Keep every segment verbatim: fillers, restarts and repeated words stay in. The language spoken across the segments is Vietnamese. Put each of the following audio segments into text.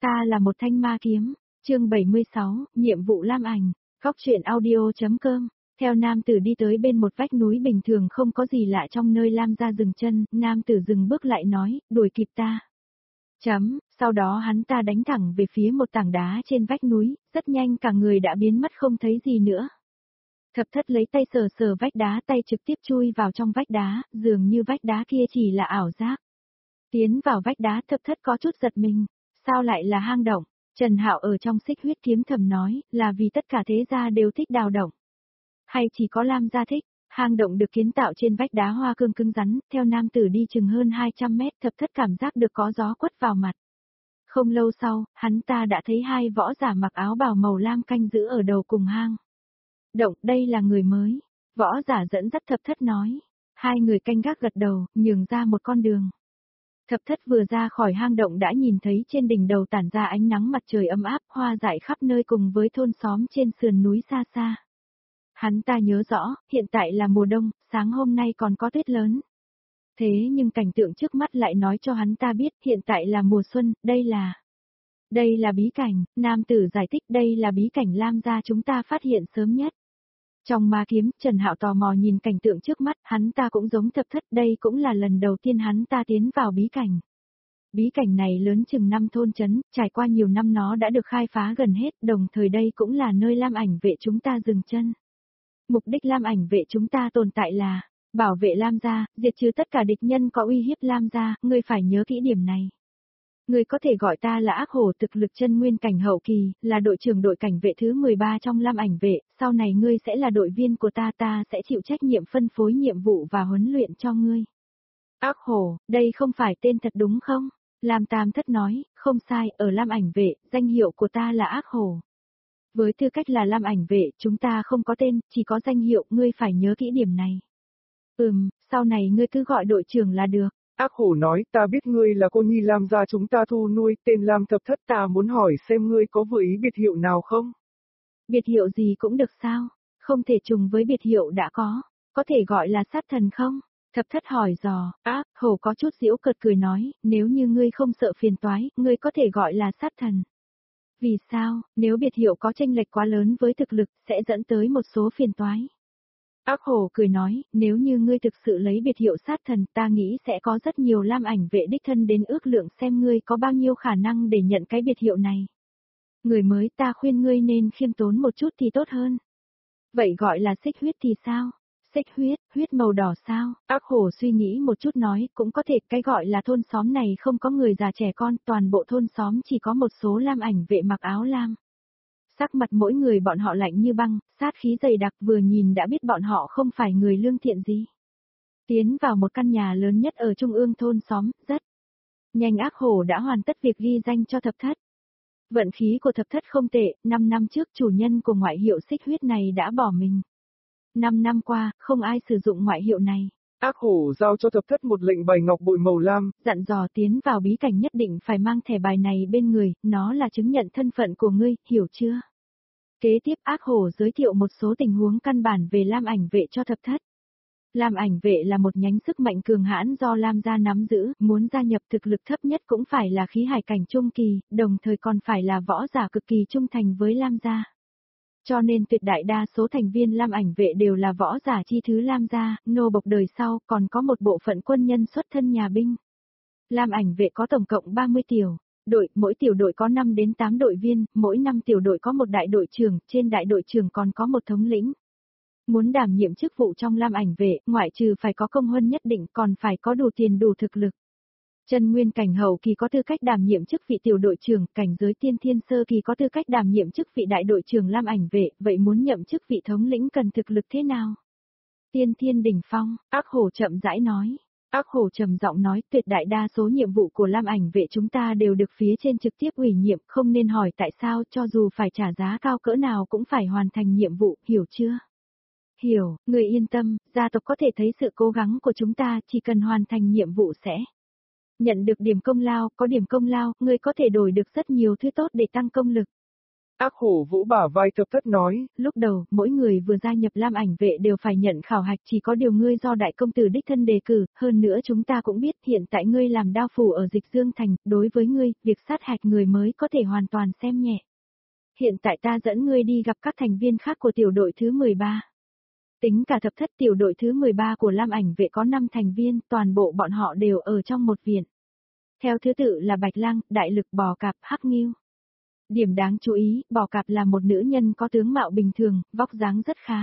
Ta là một thanh ma kiếm, chương bảy mươi sáu, nhiệm vụ lam ảnh, góc truyện audio.com. Theo nam tử đi tới bên một vách núi bình thường không có gì lạ trong nơi Lam gia dừng chân, nam tử dừng bước lại nói, đuổi kịp ta. Chấm, sau đó hắn ta đánh thẳng về phía một tảng đá trên vách núi, rất nhanh cả người đã biến mất không thấy gì nữa. Thập thất lấy tay sờ sờ vách đá, tay trực tiếp chui vào trong vách đá, dường như vách đá kia chỉ là ảo giác. Tiến vào vách đá, thập thất có chút giật mình, sao lại là hang động? Trần Hạo ở trong Xích Huyết Kiếm thầm nói, là vì tất cả thế gia đều thích đào động. Hay chỉ có Lam gia thích? Hang động được kiến tạo trên vách đá hoa cương cứng rắn, theo nam tử đi chừng hơn hai trăm mét, thập thất cảm giác được có gió quất vào mặt. Không lâu sau, hắn ta đã thấy hai võ giả mặc áo bào màu lam canh giữ ở đầu cùng hang động, đây là người mới. Võ giả dẫn dắt thập thất nói. Hai người canh gác gật đầu, nhường ra một con đường. Thập thất vừa ra khỏi hang động đã nhìn thấy trên đỉnh đầu tản ra ánh nắng mặt trời ấm áp, hoa dại khắp nơi cùng với thôn xóm trên sườn núi xa xa. Hắn ta nhớ rõ, hiện tại là mùa đông, sáng hôm nay còn có tuyết lớn. Thế nhưng cảnh tượng trước mắt lại nói cho hắn ta biết hiện tại là mùa xuân, đây là... Đây là bí cảnh, nam tử giải thích đây là bí cảnh Lam gia chúng ta phát hiện sớm nhất. Trong ma kiếm, Trần Hạo tò mò nhìn cảnh tượng trước mắt, hắn ta cũng giống thập thất, đây cũng là lần đầu tiên hắn ta tiến vào bí cảnh. Bí cảnh này lớn chừng năm thôn trấn, trải qua nhiều năm nó đã được khai phá gần hết, đồng thời đây cũng là nơi Lam ảnh vệ chúng ta dừng chân. Mục đích Lam ảnh vệ chúng ta tồn tại là bảo vệ Lam gia, diệt trừ tất cả địch nhân có uy hiếp Lam gia, ngươi phải nhớ kỹ điểm này. Ngươi có thể gọi ta là ác hổ thực lực chân nguyên cảnh hậu kỳ, là đội trưởng đội cảnh vệ thứ mười ba trong Lam ảnh vệ, sau này ngươi sẽ là đội viên của ta, ta sẽ chịu trách nhiệm phân phối nhiệm vụ và huấn luyện cho ngươi. Ác hổ, đây không phải tên thật đúng không? Lam Tam Thất nói, không sai, ở Lam ảnh vệ, danh hiệu của ta là ác hổ. Với tư cách là Lam ảnh vệ, chúng ta không có tên, chỉ có danh hiệu, ngươi phải nhớ kỹ điểm này. Ừm, sau này ngươi cứ gọi đội trưởng là được. Ác hổ nói, ta biết ngươi là cô nhi Lam gia chúng ta thu nuôi, tên Lam Thập Thất, ta muốn hỏi xem ngươi có vừa ý biệt hiệu nào không? Biệt hiệu gì cũng được sao? Không thể trùng với biệt hiệu đã có. Có thể gọi là sát thần không? Thập Thất hỏi dò, ác, hổ có chút giễu cợt cười nói, nếu như ngươi không sợ phiền toái, ngươi có thể gọi là sát thần. Vì sao, nếu biệt hiệu có chênh lệch quá lớn với thực lực, sẽ dẫn tới một số phiền toái. Ác hổ cười nói, nếu như ngươi thực sự lấy biệt hiệu sát thần, ta nghĩ sẽ có rất nhiều Lam ảnh vệ đích thân đến ước lượng xem ngươi có bao nhiêu khả năng để nhận cái biệt hiệu này. Người mới, ta khuyên ngươi nên khiêm tốn một chút thì tốt hơn. Vậy gọi là xích huyết thì sao? Xích huyết, huyết màu đỏ sao? Ác hổ suy nghĩ một chút nói, cũng có thể, cái gọi là thôn xóm này không có người già trẻ con, toàn bộ thôn xóm chỉ có một số Lam ảnh vệ mặc áo lam. Sắc mặt mỗi người bọn họ lạnh như băng, sát khí dày đặc, vừa nhìn đã biết bọn họ không phải người lương thiện gì. Tiến vào một căn nhà lớn nhất ở trung ương thôn xóm, rất nhanh ác hổ đã hoàn tất việc ghi danh cho thập thất. Vận khí của thập thất không tệ, năm năm trước chủ nhân của ngoại hiệu xích huyết này đã bỏ mình. Năm năm qua, không ai sử dụng ngoại hiệu này. Ác hổ giao cho thập thất một lệnh bài ngọc bội màu lam, dặn dò tiến vào bí cảnh nhất định phải mang thẻ bài này bên người, nó là chứng nhận thân phận của ngươi, hiểu chưa? Kế tiếp ác hổ giới thiệu một số tình huống căn bản về Lam ảnh vệ cho thập thất. Lam ảnh vệ là một nhánh sức mạnh cường hãn do Lam gia nắm giữ, muốn gia nhập thực lực thấp nhất cũng phải là khí hải cảnh trung kỳ, đồng thời còn phải là võ giả cực kỳ trung thành với Lam gia. Cho nên tuyệt đại đa số thành viên Lam ảnh vệ đều là võ giả chi thứ Lam gia, nô bộc đời sau, còn có một bộ phận quân nhân xuất thân nhà binh. Lam ảnh vệ có tổng cộng ba mươi tiểu đội, mỗi tiểu đội có năm đến tám đội viên, mỗi năm tiểu đội có một đại đội trưởng, trên đại đội trưởng còn có một thống lĩnh. Muốn đảm nhiệm chức vụ trong Lam ảnh vệ, ngoại trừ phải có công huân nhất định còn phải có đủ tiền đủ thực lực. Chân nguyên cảnh hậu kỳ có tư cách đảm nhiệm chức vị tiểu đội trưởng, cảnh giới tiên thiên sơ kỳ có tư cách đảm nhiệm chức vị đại đội trưởng Lam ảnh vệ, vậy muốn nhậm chức vị thống lĩnh cần thực lực thế nào? Tiên thiên đỉnh phong, ác hổ chậm rãi nói. Ác hổ trầm giọng nói, tuyệt đại đa số nhiệm vụ của Lam ảnh vệ chúng ta đều được phía trên trực tiếp ủy nhiệm, không nên hỏi tại sao, cho dù phải trả giá cao cỡ nào cũng phải hoàn thành nhiệm vụ, hiểu chưa? Hiểu, người yên tâm, gia tộc có thể thấy sự cố gắng của chúng ta, chỉ cần hoàn thành nhiệm vụ sẽ nhận được điểm công lao, có điểm công lao, người có thể đổi được rất nhiều thứ tốt để tăng công lực. Ác hổ vỗ bả vai thập thất nói. Lúc đầu, mỗi người vừa gia nhập Lam ảnh vệ đều phải nhận khảo hạch, chỉ có điều ngươi do đại công tử đích thân đề cử, hơn nữa chúng ta cũng biết hiện tại ngươi làm đao phủ ở Dịch Dương Thành, đối với ngươi, việc sát hạch người mới có thể hoàn toàn xem nhẹ. Hiện tại ta dẫn ngươi đi gặp các thành viên khác của tiểu đội thứ mười ba. Tính cả thập thất tiểu đội thứ mười ba của Lam ảnh vệ có năm thành viên, toàn bộ bọn họ đều ở trong một viện. Theo thứ tự là Bạch Lang, Đại Lực, Bò Cạp, Hắc Ngưu. Điểm đáng chú ý, Bò Cạp là một nữ nhân có tướng mạo bình thường, vóc dáng rất khá.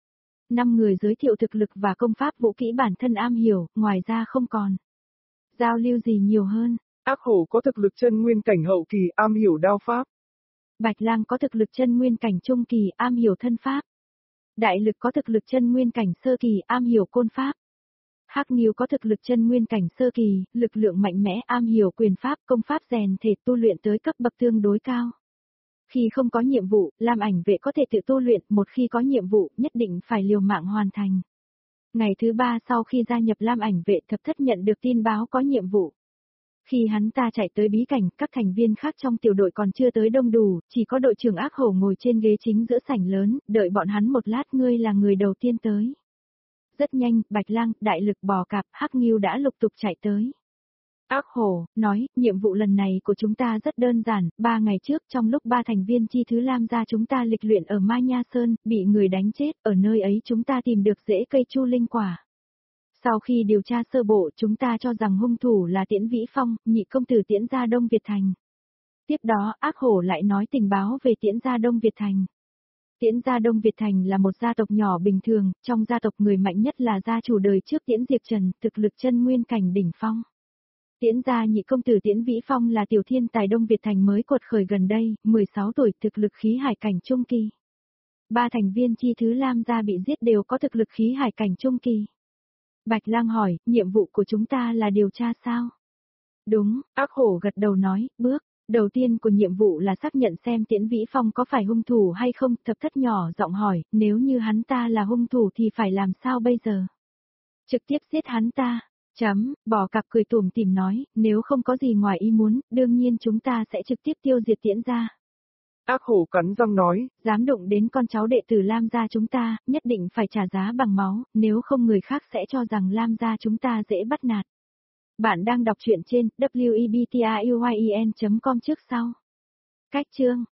Năm người giới thiệu thực lực và công pháp vũ kỹ bản thân am hiểu, ngoài ra không còn giao lưu gì nhiều hơn. Ác hổ có thực lực chân nguyên cảnh hậu kỳ, am hiểu đao pháp. Bạch Lang có thực lực chân nguyên cảnh trung kỳ, am hiểu thân pháp. Đại Lực có thực lực chân nguyên cảnh sơ kỳ, am hiểu côn pháp. Hắc Ngưu có thực lực chân nguyên cảnh sơ kỳ, lực lượng mạnh mẽ, am hiểu quyền pháp, công pháp rèn thể tu luyện tới cấp bậc tương đối cao. Khi không có nhiệm vụ, Lam ảnh vệ có thể tự tu luyện, một khi có nhiệm vụ, nhất định phải liều mạng hoàn thành. Ngày thứ ba sau khi gia nhập Lam ảnh vệ, thập thất nhận được tin báo có nhiệm vụ. Khi hắn ta chạy tới bí cảnh, các thành viên khác trong tiểu đội còn chưa tới đông đủ, chỉ có đội trưởng Ác Hổ ngồi trên ghế chính giữa sảnh lớn, đợi bọn hắn một lát, ngươi là người đầu tiên tới. Rất nhanh, Bạch Lang, Đại Lực, Bò Cạp, Hắc Ngưu đã lục tục chạy tới. Ác Hổ nói, nhiệm vụ lần này của chúng ta rất đơn giản, ba ngày trước trong lúc ba thành viên chi thứ Lam gia chúng ta lịch luyện ở Mai Nha Sơn, bị người đánh chết, ở nơi ấy chúng ta tìm được rễ cây chu linh quả. Sau khi điều tra sơ bộ, chúng ta cho rằng hung thủ là Tiễn Vĩ Phong, nhị công tử Tiễn gia Đông Việt Thành. Tiếp đó, Ác Hổ lại nói tình báo về Tiễn gia Đông Việt Thành. Tiễn gia Đông Việt Thành là một gia tộc nhỏ bình thường, trong gia tộc người mạnh nhất là gia chủ đời trước Tiễn Diệp Trần, thực lực chân nguyên cảnh đỉnh phong. Tiễn gia nhị công tử Tiễn Vĩ Phong là tiểu thiên tài Đông Việt Thành mới cột khởi gần đây, mười sáu tuổi, thực lực khí hải cảnh trung kỳ. Ba thành viên chi thứ Lam gia bị giết đều có thực lực khí hải cảnh trung kỳ. Bạch Lang hỏi, nhiệm vụ của chúng ta là điều tra sao? Đúng, Ác Hổ gật đầu nói, bước đầu tiên của nhiệm vụ là xác nhận xem Tiễn Vĩ Phong có phải hung thủ hay không, thập thất nhỏ giọng hỏi, nếu như hắn ta là hung thủ thì phải làm sao bây giờ? Trực tiếp giết hắn ta. Chấm, Bò Cạp cười tủm tỉm nói, nếu không có gì ngoài ý muốn, đương nhiên chúng ta sẽ trực tiếp tiêu diệt Tiễn gia. Ác Hổ cắn răng nói, dám đụng đến con cháu đệ tử Lam gia chúng ta, nhất định phải trả giá bằng máu, nếu không người khác sẽ cho rằng Lam gia chúng ta dễ bắt nạt. Bạn đang đọc truyện trên w e b t a u y e n chấm com trước sau. Cách chương